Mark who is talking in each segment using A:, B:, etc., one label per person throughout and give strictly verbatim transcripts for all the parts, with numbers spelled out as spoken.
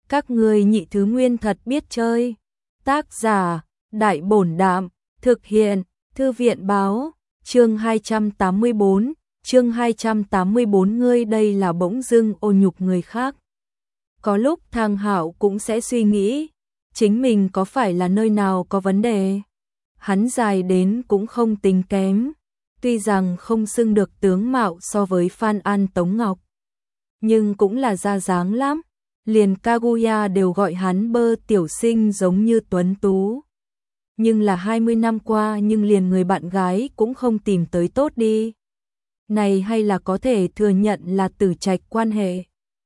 A: Các ngươi nhị thứ nguyên thật biết chơi. Tác giả, Đại Bổn Đạm, thực hiện, Thư viện báo, chương hai trăm tám mươi bốn, chương hai trăm tám mươi bốn ngươi đây là bỗng dưng ô nhục người khác. Có lúc Thang Hạo cũng sẽ suy nghĩ, chính mình có phải là nơi nào có vấn đề. Hắn dài đến cũng không tính kém, tuy rằng không xưng được tướng mạo so với Phan An Tống Ngọc, nhưng cũng là ra dáng lắm. Liền Kaguya đều gọi hắn Bơ tiểu sinh giống như tuấn tú. Nhưng là hai mươi năm qua nhưng liền người bạn gái cũng không tìm tới tốt đi. Này hay là có thể thừa nhận là tử trạch quan hệ.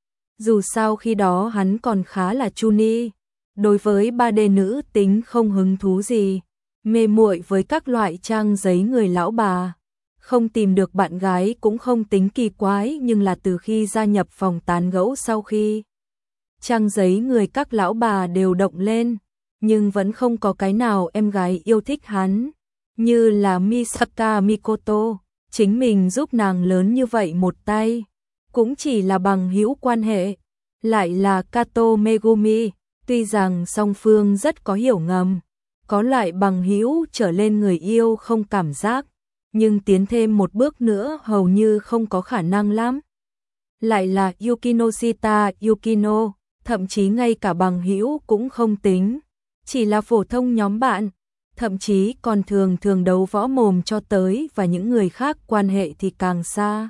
A: Dù sao khi đó hắn còn khá là chuni, đối với ba D nữ tính không hứng thú gì, mê muội với các loại trang giấy người lão bà. Không tìm được bạn gái cũng không tính kỳ quái, nhưng là từ khi gia nhập phòng tán gẫu sau khi trang giấy người các lão bà đều động lên, nhưng vẫn không có cái nào em gái yêu thích hắn, như là Misaka Mikoto, chính mình giúp nàng lớn như vậy một tay, cũng chỉ là bằng hữu quan hệ, lại là Kato Megumi, tuy rằng song phương rất có hiểu ngầm, có loại bằng hữu trở lên người yêu không cảm giác, nhưng tiến thêm một bước nữa hầu như không có khả năng lắm. Lại là Yukinoshita Yukino, thậm chí ngay cả bằng hữu cũng không tính, chỉ là phổ thông nhóm bạn, thậm chí còn thường thường đấu võ mồm cho tới và những người khác quan hệ thì càng xa.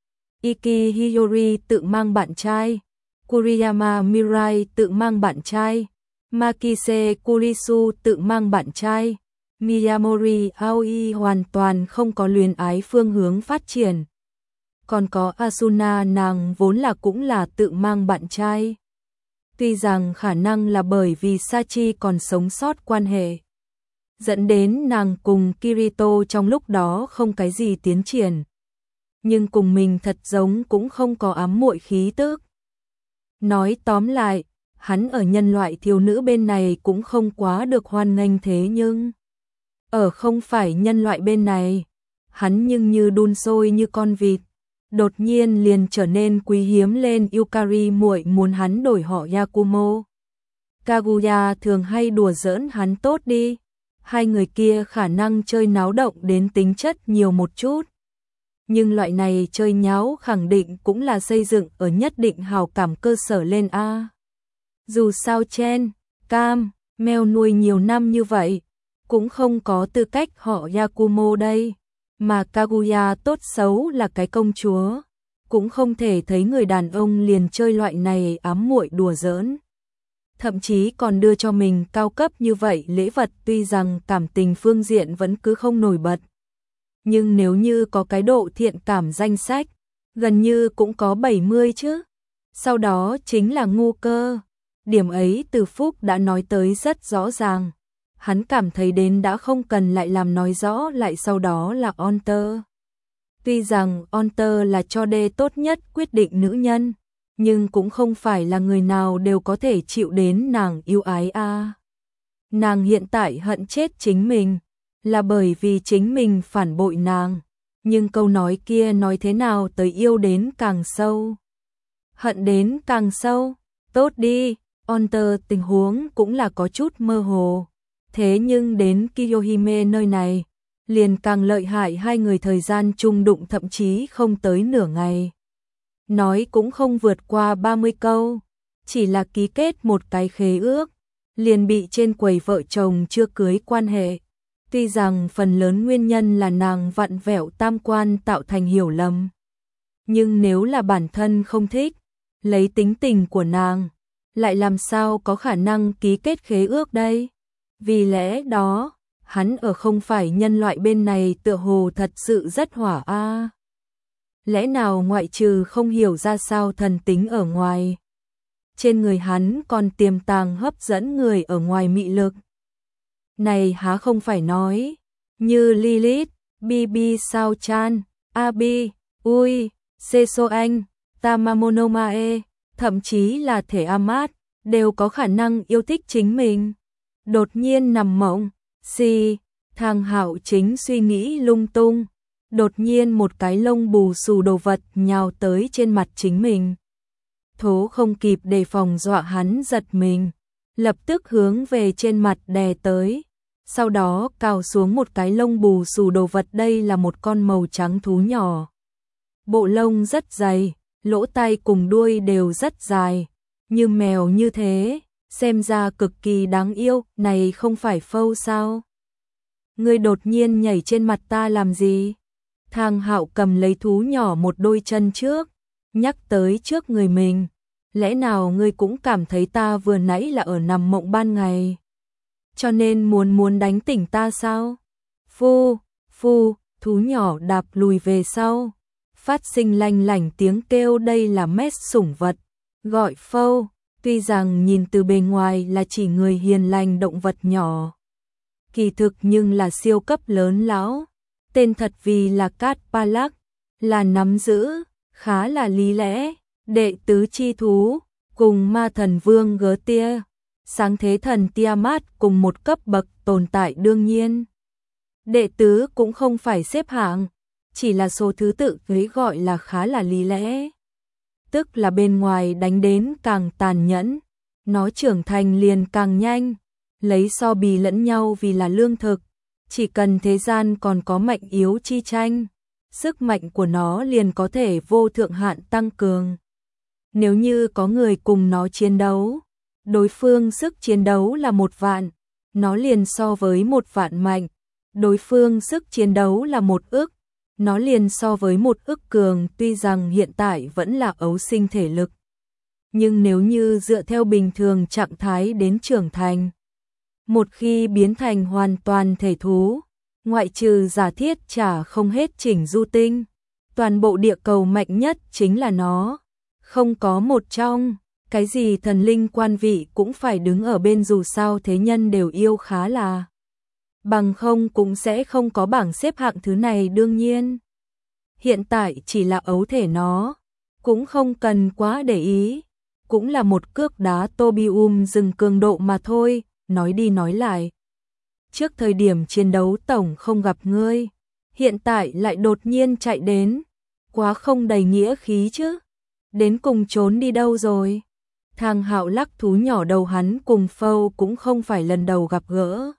A: Iki Hiyori tự mang bạn trai, Kuriyama Mirai tự mang bạn trai, Makise Kurisu tự mang bạn trai, Miyamori Aoi hoàn toàn không có luyến ái phương hướng phát triển. Còn có Asuna, nàng vốn là cũng là tự mang bạn trai. Tuy rằng khả năng là bởi vì Sachi còn sống sót quan hệ, dẫn đến nàng cùng Kirito trong lúc đó không cái gì tiến triển. Nhưng cùng mình thật giống cũng không có ám muội khí tức. Nói tóm lại, hắn ở nhân loại thiếu nữ bên này cũng không quá được hoan nghênh, thế nhưng ở không phải nhân loại bên này, hắn nhưng như đun sôi như con vịt, đột nhiên liền trở nên quý hiếm lên. Yukari muội muốn hắn đổi họ Yakumo. Kaguya thường hay đùa giỡn hắn tốt đi, hai người kia khả năng chơi náo động đến tính chất nhiều một chút. Nhưng loại này chơi nháo khẳng định cũng là xây dựng ở nhất định hào cảm cơ sở lên a. Dù sao Chen, Cam, mèo nuôi nhiều năm như vậy, cũng không có tư cách họ Yakumo đây. Mà Kaguya tốt xấu là cái công chúa, cũng không thể thấy người đàn ông liền chơi loại này ám muội đùa giỡn. Thậm chí còn đưa cho mình cao cấp như vậy lễ vật, tuy rằng cảm tình phương diện vẫn cứ không nổi bật. Nhưng nếu như có cái độ thiện cảm danh sách, gần như cũng có bảy mươi chứ. Sau đó chính là ngu cơ. Điểm ấy Từ Phúc đã nói tới rất rõ ràng. Hắn cảm thấy đến đã không cần lại làm nói rõ lại, sau đó là Onter. Tuy rằng Onter là cho đê tốt nhất quyết định nữ nhân, nhưng cũng không phải là người nào đều có thể chịu đến nàng yêu ái a. À. Nàng hiện tại hận chết chính mình, là bởi vì chính mình phản bội nàng, nhưng câu nói kia nói thế nào tới yêu đến càng sâu, hận đến càng sâu, tốt đi. Onter tình huống cũng là có chút mơ hồ. Thế nhưng đến Kiyohime nơi này, liền càng lợi hại, hai người thời gian chung đụng thậm chí không tới nửa ngày. Nói cũng không vượt qua ba mươi câu, chỉ là ký kết một cái khế ước, liền bị trên quầy vợ chồng chưa cưới quan hệ. Tuy rằng phần lớn nguyên nhân là nàng vặn vẹo tam quan tạo thành hiểu lầm. Nhưng nếu là bản thân không thích, lấy tính tình của nàng, lại làm sao có khả năng ký kết khế ước đây? Vì lẽ đó, hắn ở không phải nhân loại bên này tựa hồ thật sự rất hỏa a. À. Lẽ nào ngoại trừ không hiểu ra sao thần tính ở ngoài, trên người hắn còn tiềm tàng hấp dẫn người ở ngoài mị lực. Này há không phải nói, như Lilith, Bibi Sao Chan, Abi, Ui, Seso Anh, Tamamonomae, thậm chí là Thể Amat, đều có khả năng yêu thích chính mình. Đột nhiên nằm mộng, si, Thang Hạo chính suy nghĩ lung tung, đột nhiên một cái lông bù xù đồ vật nhào tới trên mặt chính mình. thố không kịp đề phòng dọa hắn giật mình, lập tức hướng về trên mặt đè tới, sau đó cào xuống một cái lông bù xù đồ vật. Đây là một con màu trắng thú nhỏ. Bộ lông rất dày, lỗ tai cùng đuôi đều rất dài, như mèo như thế, xem ra cực kỳ đáng yêu. Này không phải phâu sao? Ngươi đột nhiên nhảy trên mặt ta làm gì? Thang Hạo cầm lấy thú nhỏ một đôi chân trước, nhắc tới trước người mình. Lẽ nào ngươi cũng cảm thấy ta vừa nãy là ở nằm mộng ban ngày? Cho nên muốn muốn đánh tỉnh ta sao? Phu, phu, thú nhỏ đạp lùi về sau, phát sinh lanh lảnh tiếng kêu. Đây là Mess sủng vật, gọi phâu, tuy rằng nhìn từ bề ngoài là chỉ người hiền lành động vật nhỏ, kỳ thực nhưng là siêu cấp lớn lão. Tên thật vì là Cát Palak, là nắm giữ, khá là lý lẽ, đệ tứ chi thú, cùng ma thần vương Gớ Tia, sáng thế thần Tiamat cùng một cấp bậc tồn tại. Đương nhiên, đệ tứ cũng không phải xếp hạng, chỉ là số thứ tự ấy gọi là khá là lý lẽ. Tức là bên ngoài đánh đến càng tàn nhẫn, nó trưởng thành liền càng nhanh, lấy so bì lẫn nhau vì là lương thực. Chỉ cần thế gian còn có mạnh yếu chi tranh, sức mạnh của nó liền có thể vô thượng hạn tăng cường. Nếu như có người cùng nó chiến đấu, đối phương sức chiến đấu là một vạn, nó liền so với một vạn mạnh. Đối phương sức chiến đấu là một ức, nó liền so với một ức cường. Tuy rằng hiện tại vẫn là ấu sinh thể lực, nhưng nếu như dựa theo bình thường trạng thái đến trưởng thành, một khi biến thành hoàn toàn thể thú, ngoại trừ giả thiết trả không hết chỉnh du tinh, toàn bộ địa cầu mạnh nhất chính là nó. Không có một trong, cái gì thần linh quan vị cũng phải đứng ở bên, dù sao thế nhân đều yêu khá là. Bằng không cũng sẽ không có bảng xếp hạng thứ này. Đương nhiên, hiện tại chỉ là ấu thể nó, cũng không cần quá để ý, cũng là một cước đá Tobium dừng cường độ mà thôi. Nói đi nói lại, trước thời điểm chiến đấu tổng không gặp ngươi, hiện tại lại đột nhiên chạy đến, quá không đầy nghĩa khí chứ. Đến cùng trốn đi đâu rồi? Thang Hạo lắc thú nhỏ đầu. Hắn cùng phâu cũng không phải lần đầu gặp gỡ,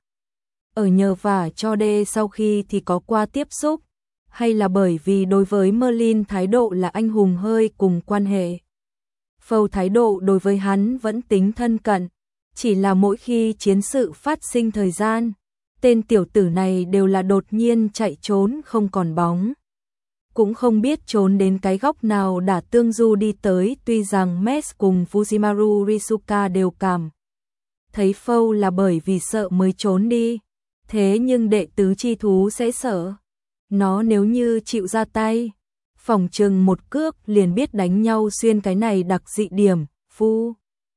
A: ở nhờ vả cho đê sau khi thì có qua tiếp xúc, hay là bởi vì đối với Merlin thái độ là anh hùng hơi cùng quan hệ. Phâu thái độ đối với hắn vẫn tính thân cận, chỉ là mỗi khi chiến sự phát sinh thời gian, tên tiểu tử này đều là đột nhiên chạy trốn không còn bóng. Cũng không biết trốn đến cái góc nào đã tương du đi tới. Tuy rằng Mess cùng Fujimaru Risuka đều cảm thấy phâu là bởi vì sợ mới trốn đi, thế nhưng đệ tứ chi thú sẽ sợ. Nó nếu như chịu ra tay, phỏng chừng một cước liền biết đánh nhau xuyên. Cái này đặc dị điểm. Phu,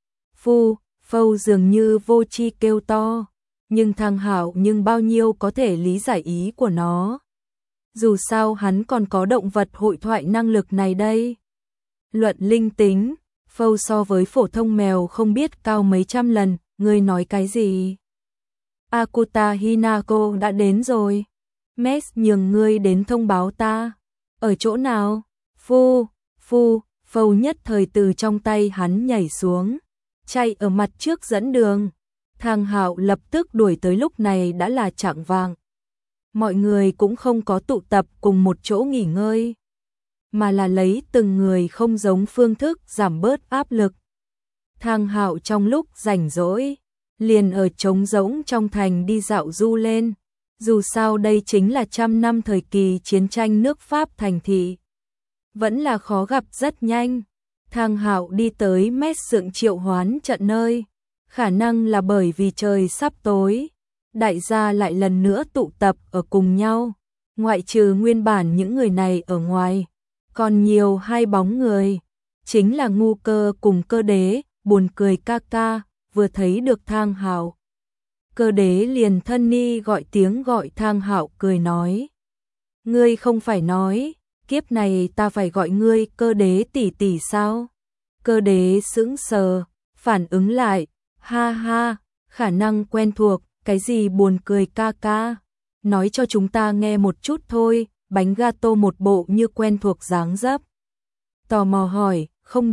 A: phu, phâu dường như vô tri kêu to, nhưng Thang Hạo nhưng bao nhiêu có thể lý giải ý của nó. Dù sao hắn còn có động vật hội thoại năng lực này đây. Luận linh tính, phâu so với phổ thông mèo không biết cao mấy trăm lần. Ngươi nói cái gì? Akuta Hinako đã đến rồi. Mess nhường ngươi đến thông báo ta. Ở chỗ nào? Phu, phu, phâu nhất thời từ trong tay hắn nhảy xuống, chạy ở mặt trước dẫn đường. Thang Hạo lập tức đuổi tới. Lúc này đã là chạng vạng, mọi người cũng không có tụ tập cùng một chỗ nghỉ ngơi, mà là lấy từng người không giống phương thức giảm bớt áp lực. Thang Hạo trong lúc rảnh rỗi liền ở trống rỗng trong thành đi dạo du lên. Dù sao đây chính là trăm năm thời kỳ chiến tranh nước Pháp, thành thị vẫn là khó gặp. Rất nhanh, Thang Hạo đi tới Mess Sượng triệu hoán trận nơi. Khả năng là bởi vì trời sắp tối, đại gia lại lần nữa tụ tập ở cùng nhau. Ngoại trừ nguyên bản những người này ở ngoài, còn nhiều hai bóng người, chính là Ngu Cơ cùng Cơ Đế. Buồn cười ca ca, vừa thấy được Thang Hạo, Cơ Đế liền thân ni gọi tiếng gọi Thang Hạo, cười nói: ngươi không phải nói kiếp này ta phải gọi ngươi Cơ Đế tỷ tỷ sao? Cơ Đế sững sờ, phản ứng lại, ha ha, khả năng quen thuộc. Cái gì buồn cười ca ca? Nói cho chúng ta nghe một chút thôi. Bánh gato một bộ như quen thuộc dáng dấp. Tò mò hỏi, không được,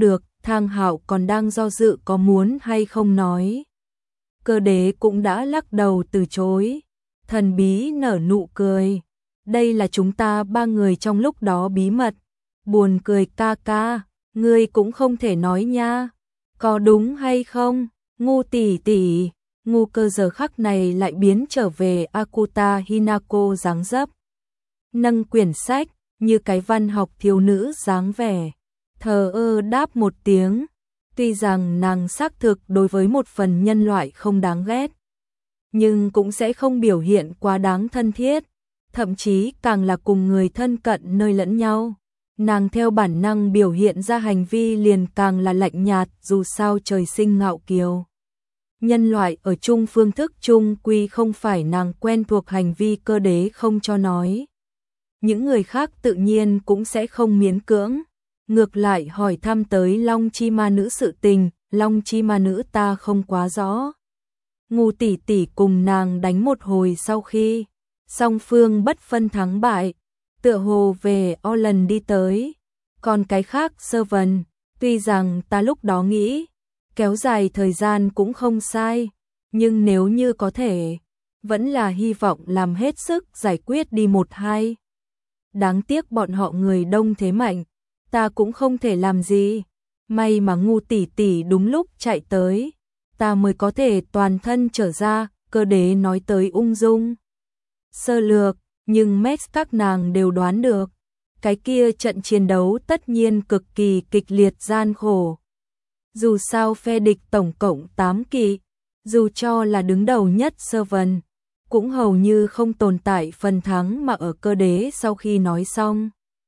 A: Thang Hạo còn đang do dự có muốn hay không nói. Cơ đế cũng đã lắc đầu từ chối. Thần bí nở nụ cười. Đây là chúng ta ba người trong lúc đó bí mật. Buồn cười ca ca, ngươi cũng không thể nói nha. Có đúng hay không? Ngu tỷ tỷ. Ngu Cơ giờ khắc này lại biến trở về Akuta Hinako dáng dấp. Nâng quyển sách, như cái văn học thiếu nữ dáng vẻ. Thờ ơ đáp một tiếng. Tuy rằng nàng xác thực đối với một phần nhân loại không đáng ghét, nhưng cũng sẽ không biểu hiện quá đáng thân thiết, thậm chí càng là cùng người thân cận nơi lẫn nhau. Nàng theo bản năng biểu hiện ra hành vi liền càng là lạnh nhạt, dù sao trời sinh ngạo kiều. Nhân loại ở chung phương thức chung quy không phải nàng quen thuộc hành vi cơ đế không cho nói. Những người khác tự nhiên cũng sẽ không miễn cưỡng. Ngược lại hỏi thăm tới Long Chi Ma Nữ sự tình, Long Chi Ma Nữ ta không quá rõ. Ngu tỷ tỷ cùng nàng đánh một hồi sau khi song phương bất phân thắng bại, tựa hồ về Orlan đi tới. Còn cái khác sơ vần, tuy rằng ta lúc đó nghĩ kéo dài thời gian cũng không sai, nhưng nếu như có thể, vẫn là hy vọng làm hết sức giải quyết đi một hai. Đáng tiếc bọn họ người đông thế mạnh, ta cũng không thể làm gì. May mà Ngu tỷ tỷ đúng lúc chạy tới, ta mới có thể toàn thân trở ra. Cơ đế nói tới ung dung sơ lược, nhưng Max các nàng đều đoán được, cái kia trận chiến đấu tất nhiên cực kỳ kịch liệt gian khổ. Dù sao phe địch tổng cộng tám kỵ, dù cho là đứng đầu nhất sơ vần, cũng hầu như không tồn tại phần thắng mà ở cơ đế sau khi nói xong.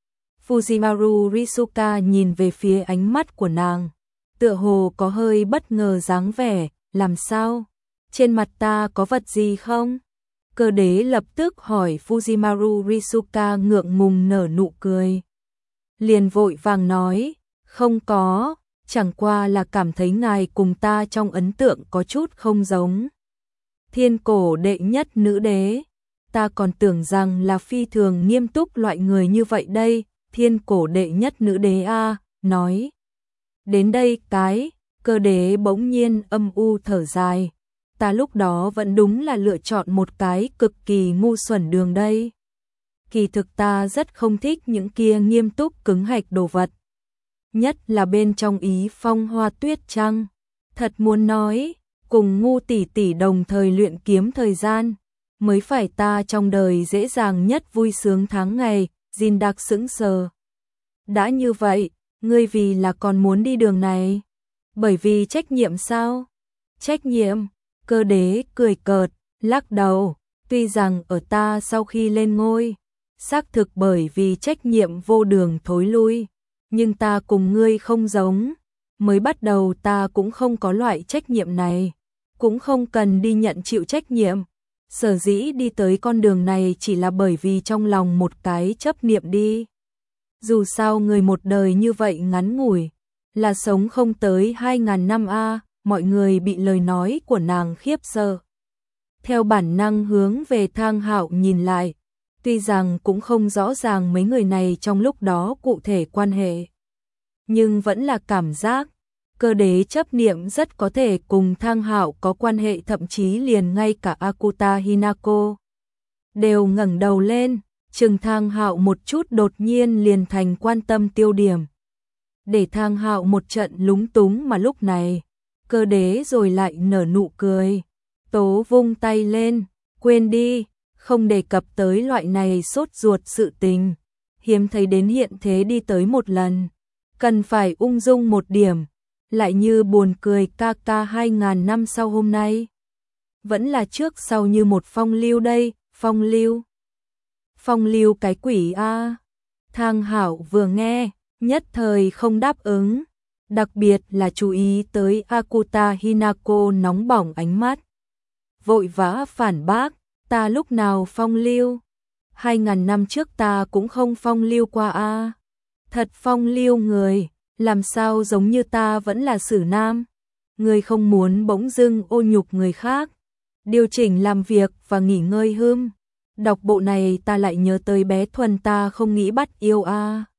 A: Fujimaru Risuka nhìn về phía ánh mắt của nàng, tựa hồ có hơi bất ngờ dáng vẻ. Làm sao? Trên mặt ta có vật gì không? Cơ đế lập tức hỏi. Fujimaru Risuka ngượng ngùng nở nụ cười, liền vội vàng nói, không có, chẳng qua là cảm thấy ngài cùng ta trong ấn tượng có chút không giống. Thiên cổ đệ nhất nữ đế, ta còn tưởng rằng là phi thường nghiêm túc loại người như vậy đây. Thiên cổ đệ nhất nữ đế a, nói đến đây cái, cơ đế bỗng nhiên âm u thở dài. Ta lúc đó vẫn đúng là lựa chọn một cái cực kỳ ngu xuẩn đường đây. Kỳ thực ta rất không thích những kia nghiêm túc cứng hạch đồ vật, nhất là bên trong Ý Phong Hoa Tuyết Trăng. Thật muốn nói, cùng Ngu tỷ tỷ đồng thời luyện kiếm thời gian, mới phải ta trong đời dễ dàng nhất vui sướng tháng ngày. Jin Đặc sững sờ. Đã như vậy, ngươi vì là còn muốn đi đường này? Bởi vì trách nhiệm sao? Trách nhiệm? Cơ đế cười cợt, lắc đầu. Tuy rằng ở ta sau khi lên ngôi, xác thực bởi vì trách nhiệm vô đường thối lui, nhưng ta cùng ngươi không giống. Mới bắt đầu ta cũng không có loại trách nhiệm này, cũng không cần đi nhận chịu trách nhiệm. Sở dĩ đi tới con đường này chỉ là bởi vì trong lòng một cái chấp niệm đi. Dù sao người một đời như vậy ngắn ngủi, là sống không tới hai ngàn năm a. Mọi người bị lời nói của nàng khiếp sợ, theo bản năng hướng về Thang Hạo nhìn lại. Tuy rằng cũng không rõ ràng mấy người này trong lúc đó cụ thể quan hệ, nhưng vẫn là cảm giác cơ đế chấp niệm rất có thể cùng Thang Hạo có quan hệ, thậm chí liền ngay cả Akuta Hinako đều ngẩng đầu lên, chừng Thang Hạo một chút, đột nhiên liền thành quan tâm tiêu điểm, để Thang Hạo một trận lúng túng. Mà lúc này, cơ đế rồi lại nở nụ cười, tố vung tay lên, quên đi, không đề cập tới loại này sốt ruột sự tình, hiếm thấy đến hiện thế đi tới một lần, cần phải ung dung một điểm. Lại như buồn cười, ca ca hai ngàn năm sau hôm nay, vẫn là trước sau như một phong lưu đây. Phong lưu? Phong lưu cái quỷ a. Thang Hạo vừa nghe, nhất thời không đáp ứng, đặc biệt là chú ý tới Akuta Hinako nóng bỏng ánh mắt, vội vã phản bác, ta lúc nào phong lưu? Hai ngàn năm trước ta cũng không phong lưu qua a. Thật phong lưu người, làm sao giống như ta vẫn là xử nam? Người không muốn bỗng dưng ô nhục người khác, điều chỉnh làm việc và nghỉ ngơi hưm. Đọc bộ này ta lại nhớ tới bé Thuần, ta không nghĩ bắt yêu a.